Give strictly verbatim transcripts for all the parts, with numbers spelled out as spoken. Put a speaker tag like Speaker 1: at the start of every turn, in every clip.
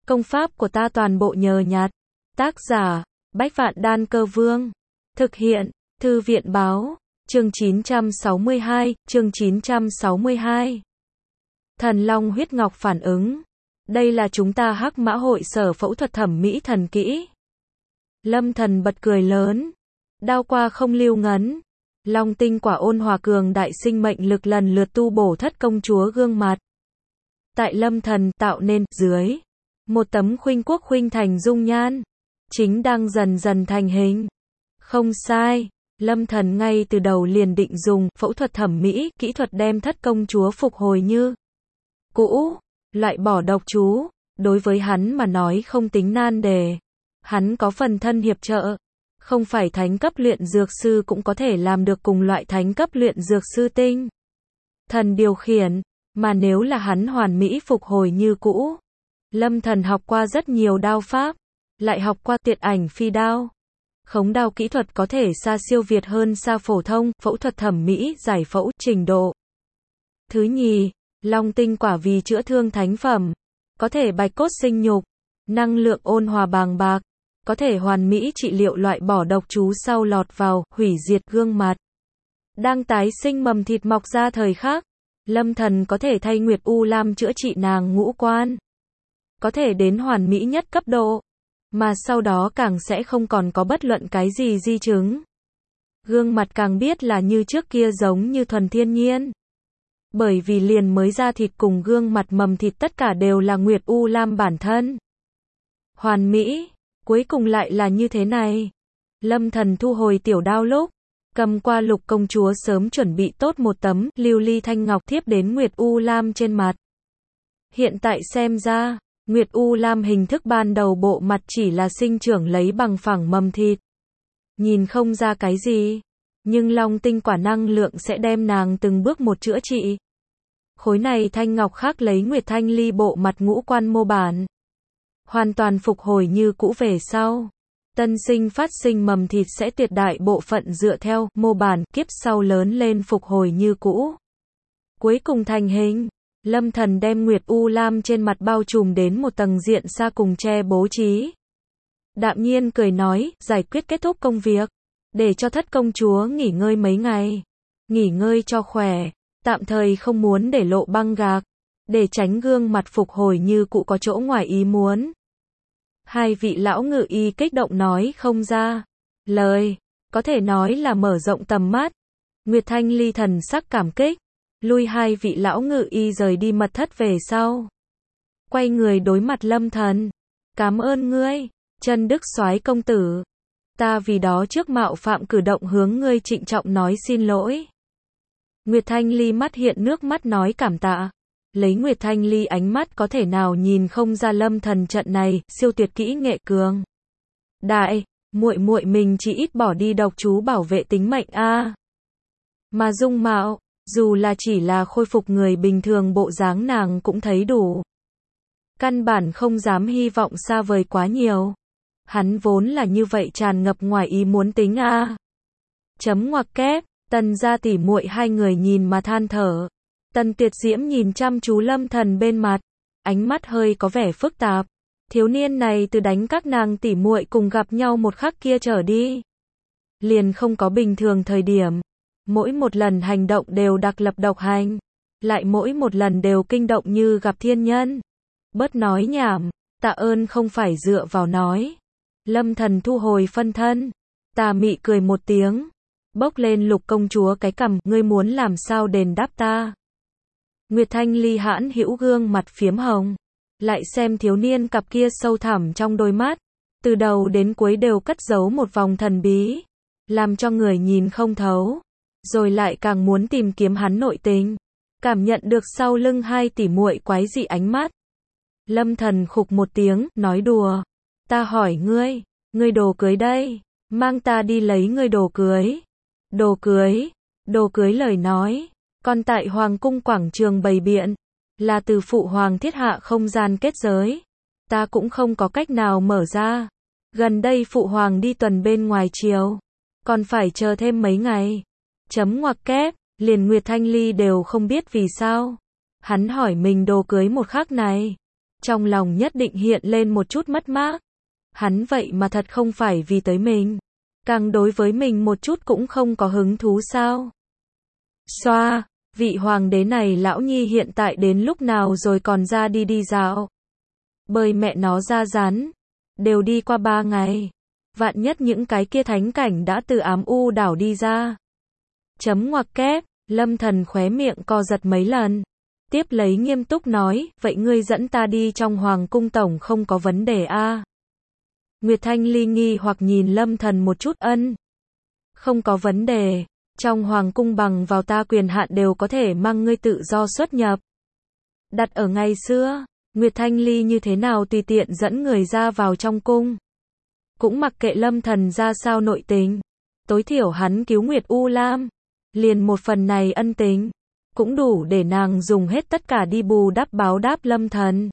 Speaker 1: Công pháp của ta toàn bộ nhờ nhặt. Tác giả, Bách Vạn Đan Cơ Vương. Thực hiện, Thư viện Báo. Chương chín trăm sáu mươi hai, chương chín trăm sáu mươi hai. Thần Long huyết ngọc phản ứng. Đây là chúng ta Hắc Mã hội sở phẫu thuật thẩm mỹ thần kỹ. Lâm Thần bật cười lớn. Đao qua không lưu ngấn. Long tinh quả ôn hòa cường đại sinh mệnh lực lần lượt tu bổ thất công chúa gương mặt. Tại Lâm Thần tạo nên dưới một tấm khuynh quốc khuynh thành dung nhan, chính đang dần dần thành hình. Không sai, Lâm Thần ngay từ đầu liền định dùng phẫu thuật thẩm mỹ kỹ thuật đem thất công chúa phục hồi như cũ, loại bỏ độc chú. Đối với hắn mà nói không tính nan đề. Hắn có phần thân hiệp trợ. Không phải thánh cấp luyện dược sư cũng có thể làm được cùng loại thánh cấp luyện dược sư tinh thần điều khiển, mà nếu là hắn hoàn mỹ phục hồi như cũ. Lâm Thần học qua rất nhiều đao pháp, lại học qua tiệt ảnh phi đao. Khống đao kỹ thuật có thể xa siêu việt hơn xa phổ thông phẫu thuật thẩm mỹ giải phẫu trình độ. Thứ nhì, Long tinh quả vì chữa thương thánh phẩm, có thể bạch cốt sinh nhục, năng lượng ôn hòa bàng bạc, có thể hoàn mỹ trị liệu loại bỏ độc chú sau lọt vào, hủy diệt gương mặt. Đang tái sinh mầm thịt mọc ra thời khắc, Lâm Thần có thể thay Nguyệt U Lam chữa trị nàng ngũ quan. Có thể đến hoàn mỹ nhất cấp độ, mà sau đó càng sẽ không còn có bất luận cái gì di chứng. Gương mặt càng biết là như trước kia giống như thuần thiên nhiên. Bởi vì liền mới ra thịt cùng gương mặt mầm thịt tất cả đều là Nguyệt U Lam bản thân. Hoàn mỹ, cuối cùng lại là như thế này. Lâm Thần thu hồi tiểu đao lúc, cầm qua Lục công chúa sớm chuẩn bị tốt một tấm lưu ly thanh ngọc thiếp đến Nguyệt U Lam trên mặt. Hiện tại xem ra, Nguyệt U Lam hình thức ban đầu bộ mặt chỉ là sinh trưởng lấy bằng phẳng mầm thịt. Nhìn không ra cái gì, nhưng Long tinh quả năng lượng sẽ đem nàng từng bước một chữa trị. Khối này thanh ngọc khác lấy Nguyệt Thanh Ly bộ mặt ngũ quan mô bản. Hoàn toàn phục hồi như cũ về sau. Tân sinh phát sinh mầm thịt sẽ tuyệt đại bộ phận dựa theo mô bản kiếp sau lớn lên phục hồi như cũ. Cuối cùng thành hình. Lâm Thần đem Nguyệt U Lam trên mặt bao trùm đến một tầng diện xa cùng che bố trí. Đạm nhiên cười nói, giải quyết kết thúc công việc. Để cho thất công chúa nghỉ ngơi mấy ngày. Nghỉ ngơi cho khỏe. Tạm thời không muốn để lộ băng gạc. Để tránh gương mặt phục hồi như cũ có chỗ ngoài ý muốn. Hai vị lão ngự y kích động nói không ra lời. Có thể nói là mở rộng tầm mắt. Nguyệt Thanh Ly thần sắc cảm kích. Lui hai vị lão ngự y rời đi mật thất về sau. Quay người đối mặt Lâm Thần. Cảm ơn ngươi, Chân Đức Soái công tử. Ta vì đó trước mạo phạm cử động hướng ngươi trịnh trọng nói xin lỗi. Nguyệt Thanh Ly mắt hiện nước mắt nói cảm tạ. Lấy Nguyệt Thanh Ly ánh mắt có thể nào nhìn không ra Lâm Thần trận này siêu tuyệt kỹ nghệ cường. Đại, muội muội mình chỉ ít bỏ đi độc chú bảo vệ tính mệnh a. À. Mà dung mạo, dù là chỉ là khôi phục người bình thường bộ dáng nàng cũng thấy đủ. Căn bản không dám hy vọng xa vời quá nhiều. Hắn vốn là như vậy tràn ngập ngoài ý muốn tính a. À. Chấm ngoặc kép, Tần gia tỷ muội hai người nhìn mà than thở. Tần Tuyệt Diễm nhìn chăm chú Lâm Thần bên mặt, ánh mắt hơi có vẻ phức tạp. Thiếu niên này từ đánh các nàng tỷ muội cùng gặp nhau một khắc kia trở đi, liền không có bình thường thời điểm. Mỗi một lần hành động đều đặc lập độc hành, lại mỗi một lần đều kinh động như gặp thiên nhân. Bớt nói nhảm, tạ ơn không phải dựa vào nói. Lâm Thần thu hồi phân thân, tà mị cười một tiếng, bốc lên Lục công chúa cái cằm, ngươi muốn làm sao đền đáp ta. Nguyệt Thanh Ly hãn hữu gương mặt phiếm hồng, lại xem thiếu niên cặp kia sâu thẳm trong đôi mắt, từ đầu đến cuối đều cất giấu một vòng thần bí, làm cho người nhìn không thấu, rồi lại càng muốn tìm kiếm hắn nội tình, cảm nhận được sau lưng hai tỷ muội quái dị ánh mắt. Lâm Thần khục một tiếng, nói đùa, ta hỏi ngươi, ngươi đồ cưới đây, mang ta đi lấy ngươi đồ cưới. Đồ cưới, đồ cưới lời nói. Còn tại Hoàng cung quảng trường bày biện, là từ phụ hoàng thiết hạ không gian kết giới. Ta cũng không có cách nào mở ra. Gần đây phụ hoàng đi tuần bên ngoài triều, còn phải chờ thêm mấy ngày. Chấm ngoặc kép, liền Nguyệt Thanh Ly đều không biết vì sao. Hắn hỏi mình đồ cưới một khắc này, Trong lòng nhất định hiện lên một chút mất mát. Hắn vậy mà thật không phải vì tới mình. Càng đối với mình một chút cũng không có hứng thú sao. Xoa, vị hoàng đế này lão nhi hiện tại đến lúc nào rồi còn ra đi đi dạo. Bơi mẹ nó ra rán. Đều đi qua ba ngày. Vạn nhất những cái kia thánh cảnh đã từ ám u đảo đi ra. Chấm ngoặc kép, Lâm Thần khóe miệng co giật mấy lần. Tiếp lấy nghiêm túc nói, vậy ngươi dẫn ta đi trong hoàng cung tổng không có vấn đề a? Nguyệt Thanh Ly nghi hoặc nhìn Lâm Thần một chút. Ân. Không có vấn đề, trong hoàng cung bằng vào ta quyền hạn đều có thể mang ngươi tự do xuất nhập. Đặt ở ngày xưa, Nguyệt Thanh Ly như thế nào tùy tiện dẫn người ra vào trong cung. Cũng mặc kệ Lâm Thần ra sao nội tình. Tối thiểu hắn cứu Nguyệt U Lam. Liền một phần này ân tình. Cũng đủ để nàng dùng hết tất cả đi bù đắp báo đáp Lâm Thần.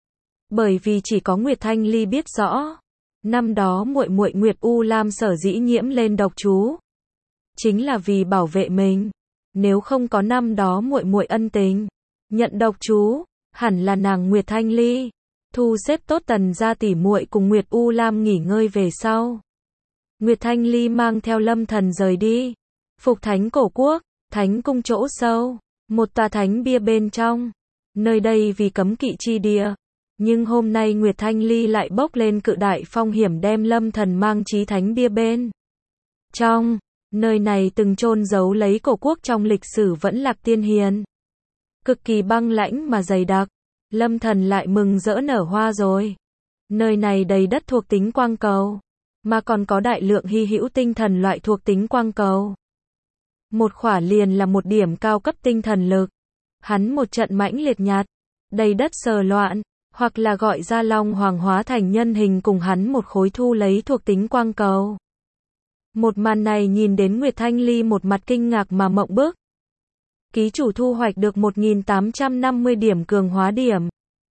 Speaker 1: Bởi vì chỉ có Nguyệt Thanh Ly biết rõ. Năm đó muội muội Nguyệt U Lam sở dĩ nhiễm lên độc chú. Chính là vì bảo vệ mình. Nếu không có năm đó muội muội ân tình. Nhận độc chú. Hẳn là nàng Nguyệt Thanh Ly. Thu xếp tốt Tần gia tỷ muội cùng Nguyệt U Lam nghỉ ngơi về sau. Nguyệt Thanh Ly mang theo Lâm Thần rời đi. Phục Thánh Cổ Quốc, Thánh Cung chỗ sâu. Một tòa thánh bia bên trong. Nơi đây vì cấm kỵ chi địa. Nhưng hôm nay Nguyệt Thanh Ly lại bốc lên cự đại phong hiểm đem Lâm Thần mang chí thánh bia bên trong. Nơi này từng chôn giấu lấy cổ quốc trong lịch sử vẫn lạc tiên hiền. Cực kỳ băng lãnh mà dày đặc. Lâm Thần lại mừng rỡ nở hoa rồi. Nơi này đầy đất thuộc tính quang cầu. Mà còn có đại lượng hy hữu tinh thần loại thuộc tính quang cầu. Một khỏa liền là một điểm cao cấp tinh thần lực. Hắn một trận mãnh liệt nhạt. Đầy đất sờ loạn. Hoặc là gọi ra Long Hoàng hóa thành nhân hình cùng hắn một khối thu lấy thuộc tính quang cầu. Một màn này nhìn đến Nguyệt Thanh Ly một mặt kinh ngạc mà mộng bức. Ký chủ thu hoạch được một nghìn tám trăm năm mươi điểm cường hóa điểm.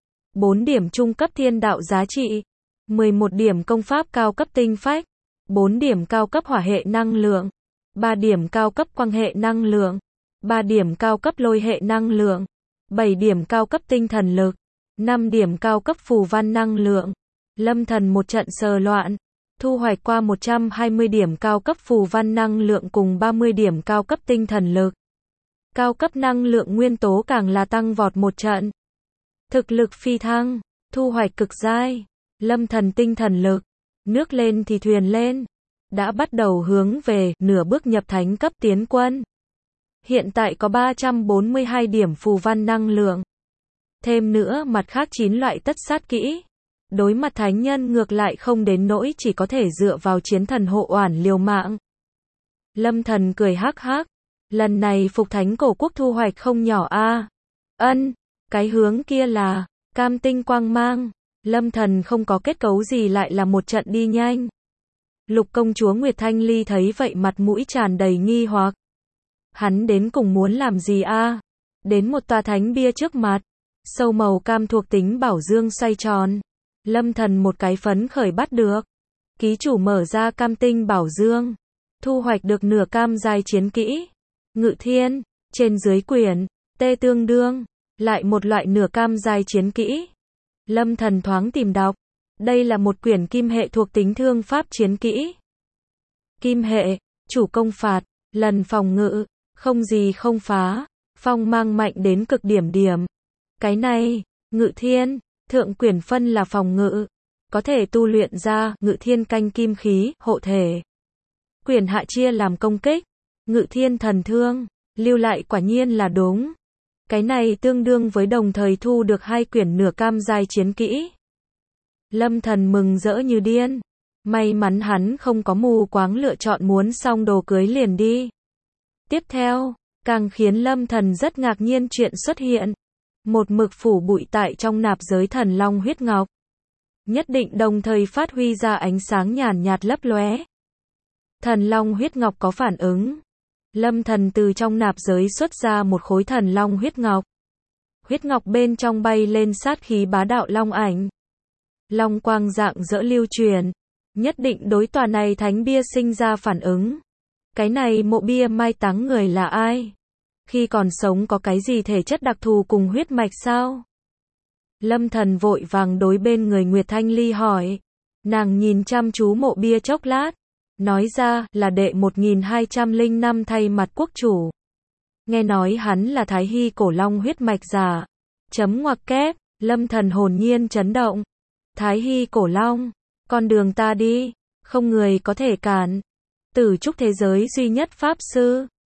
Speaker 1: bốn điểm trung cấp thiên đạo giá trị. mười một điểm công pháp cao cấp tinh phách. bốn điểm cao cấp hỏa hệ năng lượng. ba điểm cao cấp quang hệ năng lượng. ba điểm cao cấp lôi hệ năng lượng. bảy điểm cao cấp tinh thần lực. năm điểm cao cấp phù văn năng lượng. Lâm Thần một trận sờ loạn. Thu hoạch qua một trăm hai mươi điểm cao cấp phù văn năng lượng cùng ba mươi điểm cao cấp tinh thần lực. Cao cấp năng lượng nguyên tố càng là tăng vọt một trận. Thực lực phi thăng, thu hoạch cực giai. Lâm Thần tinh thần lực, nước lên thì thuyền lên. Đã bắt đầu hướng về nửa bước nhập thánh cấp tiến quân. Hiện tại có ba trăm bốn mươi hai điểm phù văn năng lượng. Thêm nữa mặt khác chín loại tất sát kỹ. Đối mặt thánh nhân ngược lại không đến nỗi chỉ có thể dựa vào chiến thần hộ oản liều mạng. Lâm Thần cười hắc hắc. Lần này Phục Thánh Cổ Quốc thu hoạch không nhỏ a. À. Ân, cái hướng kia là cam tinh quang mang. Lâm Thần không có kết cấu gì lại là một trận đi nhanh. Lục công chúa Nguyệt Thanh Ly thấy vậy mặt mũi tràn đầy nghi hoặc. Hắn đến cùng muốn làm gì a? À? Đến một tòa thánh bia trước mặt. Sâu màu cam thuộc tính bảo dương xoay tròn. Lâm Thần một cái phấn khởi bắt được. Ký chủ mở ra cam tinh bảo dương. Thu hoạch được nửa cam giai chiến kỹ. Ngự thiên, trên dưới quyển, tê tương đương. Lại một loại nửa cam giai chiến kỹ. Lâm Thần thoáng tìm đọc. Đây là một quyển kim hệ thuộc tính thương pháp chiến kỹ. Kim hệ, chủ công phạt, lần phòng ngự, không gì không phá, phong mang mạnh đến cực điểm điểm. Cái này, ngự thiên, thượng quyển phân là phòng ngự, có thể tu luyện ra ngự thiên canh kim khí, hộ thể. Quyển hạ chia làm công kích, ngự thiên thần thương, lưu lại quả nhiên là đúng. Cái này tương đương với đồng thời thu được hai quyển nửa cam giai chiến kỹ. Lâm Thần mừng rỡ như điên. May mắn hắn không có mù quáng lựa chọn muốn xong đồ cưới liền đi. Tiếp theo, càng khiến Lâm Thần rất ngạc nhiên chuyện xuất hiện. Một mực phủ bụi tại trong nạp giới thần long huyết ngọc. Nhất định đồng thời phát huy ra ánh sáng nhàn nhạt lấp lóe. Thần long huyết ngọc có phản ứng. Lâm Thần từ trong nạp giới xuất ra một khối thần long huyết ngọc. Huyết ngọc bên trong bay lên sát khí bá đạo long ảnh. Long quang dạng dỡ lưu truyền. Nhất định đối tòa này thánh bia sinh ra phản ứng. Cái này mộ bia mai táng người là ai? Khi còn sống có cái gì thể chất đặc thù cùng huyết mạch sao? Lâm Thần vội vàng đối bên người Nguyệt Thanh Ly hỏi. Nàng nhìn chăm chú mộ bia chốc lát, nói ra là đệ một nghìn hai trăm lẻ năm thay mặt quốc chủ. Nghe nói hắn là Thái Hy cổ long huyết mạch giả. Chấm ngoặc kép, Lâm Thần hồn nhiên chấn động. Thái Hy cổ long, con đường ta đi, không người có thể cản. Tử trúc thế giới duy nhất pháp sư.